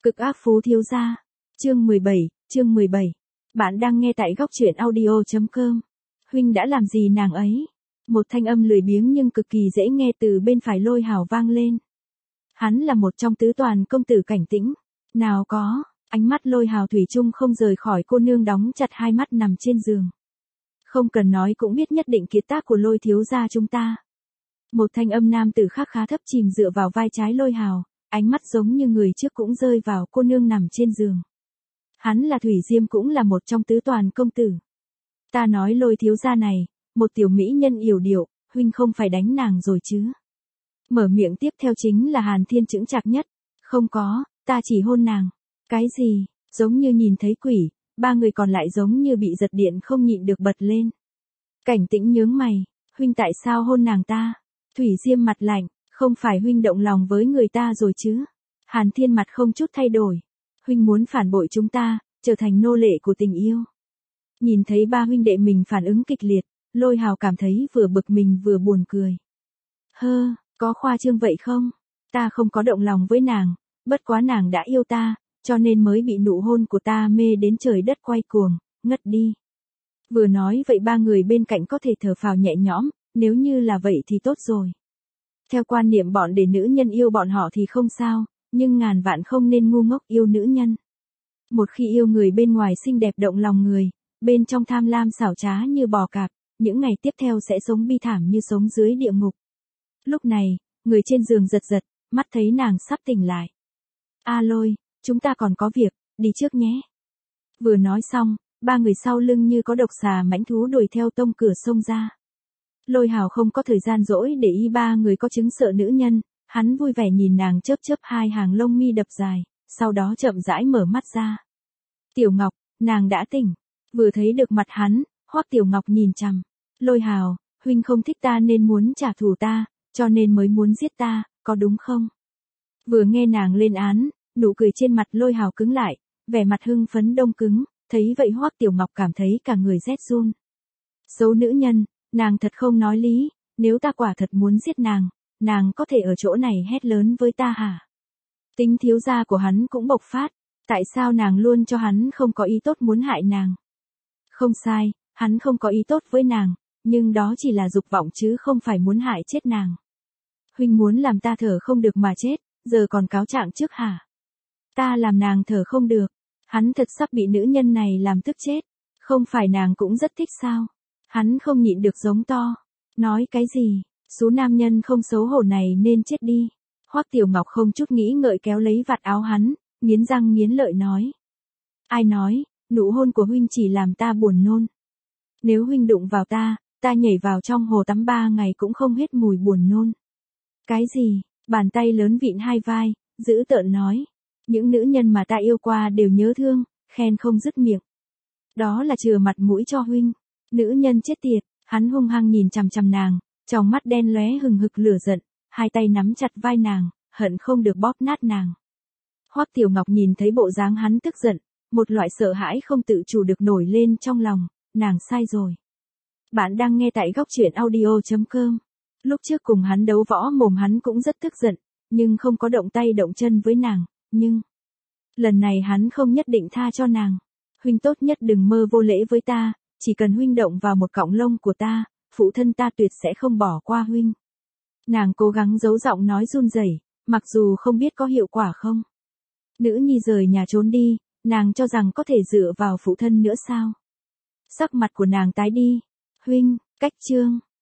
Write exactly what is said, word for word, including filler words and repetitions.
Cực ác phú thiếu gia. Chương mười bảy, chương mười bảy. Bạn đang nghe tại góc truyện audio chấm com. Huynh đã làm gì nàng ấy? Một thanh âm lười biếng nhưng cực kỳ dễ nghe từ bên phải Lôi Hào vang lên. Hắn là một trong tứ toàn công tử Cảnh Tĩnh. Nào có, ánh mắt Lôi Hào thủy chung không rời khỏi cô nương đóng chặt hai mắt nằm trên giường. Không cần nói cũng biết nhất định kiệt tác của Lôi thiếu gia chúng ta. Một thanh âm nam tử khác khá thấp chìm dựa vào vai trái Lôi Hào, ánh mắt giống như người trước cũng rơi vào cô nương nằm trên giường. Hắn là Thủy Diêm cũng là một trong tứ toàn công tử. Ta nói Lôi thiếu gia này, một tiểu mỹ nhân yểu điệu, huynh không phải đánh nàng rồi chứ? Mở miệng tiếp theo chính là Hàn Thiên chững chạc nhất. Không có, ta chỉ hôn nàng. Cái gì? Giống như nhìn thấy quỷ, ba người còn lại giống như bị giật điện không nhịn được bật lên. Cảnh Tĩnh nhướng mày, huynh tại sao hôn nàng ta? Thủy Diêm mặt lạnh, không phải huynh động lòng với người ta rồi chứ? Hàn Thiên mặt không chút thay đổi. Huynh muốn phản bội chúng ta, trở thành nô lệ của tình yêu. Nhìn thấy ba huynh đệ mình phản ứng kịch liệt, Lôi Hào cảm thấy vừa bực mình vừa buồn cười. Hơ, có khoa trương vậy không? Ta không có động lòng với nàng, bất quá nàng đã yêu ta, cho nên mới bị nụ hôn của ta mê đến trời đất quay cuồng, ngất đi. Vừa nói vậy ba người bên cạnh có thể thở phào nhẹ nhõm, nếu như là vậy thì tốt rồi. Theo quan niệm bọn để nữ nhân yêu bọn họ thì không sao, nhưng ngàn vạn không nên ngu ngốc yêu nữ nhân. Một khi yêu người bên ngoài xinh đẹp động lòng người, bên trong tham lam xảo trá như bò cạp, những ngày tiếp theo sẽ sống bi thảm như sống dưới địa ngục. Lúc này, người trên giường giật giật, mắt thấy nàng sắp tỉnh lại. A Lôi, chúng ta còn có việc, đi trước nhé. Vừa nói xong, ba người sau lưng như có độc xà mãnh thú đuổi theo tông cửa xông ra. Lôi Hào không có thời gian dỗi để y ba người có chứng sợ nữ nhân, hắn vui vẻ nhìn nàng chớp chớp hai hàng lông mi đập dài, sau đó chậm rãi mở mắt ra. Tiểu Ngọc, nàng đã tỉnh. Vừa thấy được mặt hắn, Hoắc Tiểu Ngọc nhìn chằm. Lôi Hào, huynh không thích ta nên muốn trả thù ta, cho nên mới muốn giết ta, có đúng không? Vừa nghe nàng lên án, nụ cười trên mặt Lôi Hào cứng lại, vẻ mặt hưng phấn đông cứng, thấy vậy Hoắc Tiểu Ngọc cảm thấy cả người rét run. Xấu nữ nhân, nàng thật không nói lý, nếu ta quả thật muốn giết nàng, nàng có thể ở chỗ này hét lớn với ta hả? Tính thiếu gia của hắn cũng bộc phát, tại sao nàng luôn cho hắn không có ý tốt muốn hại nàng? Không sai, hắn không có ý tốt với nàng, nhưng đó chỉ là dục vọng chứ không phải muốn hại chết nàng. Huynh muốn làm ta thở không được mà chết, giờ còn cáo trạng trước hả? Ta làm nàng thở không được, hắn thật sắp bị nữ nhân này làm tức chết, không phải nàng cũng rất thích sao? Hắn không nhịn được giống to, nói cái gì, số nam nhân không xấu hổ này nên chết đi. Hoắc Tiểu Ngọc không chút nghĩ ngợi kéo lấy vạt áo hắn, nghiến răng nghiến lợi nói. Ai nói, nụ hôn của huynh chỉ làm ta buồn nôn. Nếu huynh đụng vào ta, ta nhảy vào trong hồ tắm ba ngày cũng không hết mùi buồn nôn. Cái gì, bàn tay lớn vịn hai vai, dữ tợn nói. Những nữ nhân mà ta yêu qua đều nhớ thương, khen không dứt miệng. Đó là chừa mặt mũi cho huynh. Nữ nhân chết tiệt, hắn hung hăng nhìn chằm chằm nàng, trong mắt đen lóe hừng hực lửa giận, hai tay nắm chặt vai nàng, hận không được bóp nát nàng. Hoắc Tiểu Ngọc nhìn thấy bộ dáng hắn tức giận, một loại sợ hãi không tự chủ được nổi lên trong lòng, nàng sai rồi. Bạn đang nghe tại góc truyện audio chấm com. Lúc trước cùng hắn đấu võ mồm hắn cũng rất tức giận, nhưng không có động tay động chân với nàng, nhưng lần này hắn không nhất định tha cho nàng. Huynh tốt nhất đừng mơ vô lễ với ta, chỉ cần huynh động vào một cọng lông của ta, phụ thân ta tuyệt sẽ không bỏ qua huynh. Nàng cố gắng giấu giọng nói run rẩy, mặc dù không biết có hiệu quả không. Nữ nhi rời nhà trốn đi, nàng cho rằng có thể dựa vào phụ thân nữa sao? Sắc mặt của nàng tái đi. Huynh, cách chương.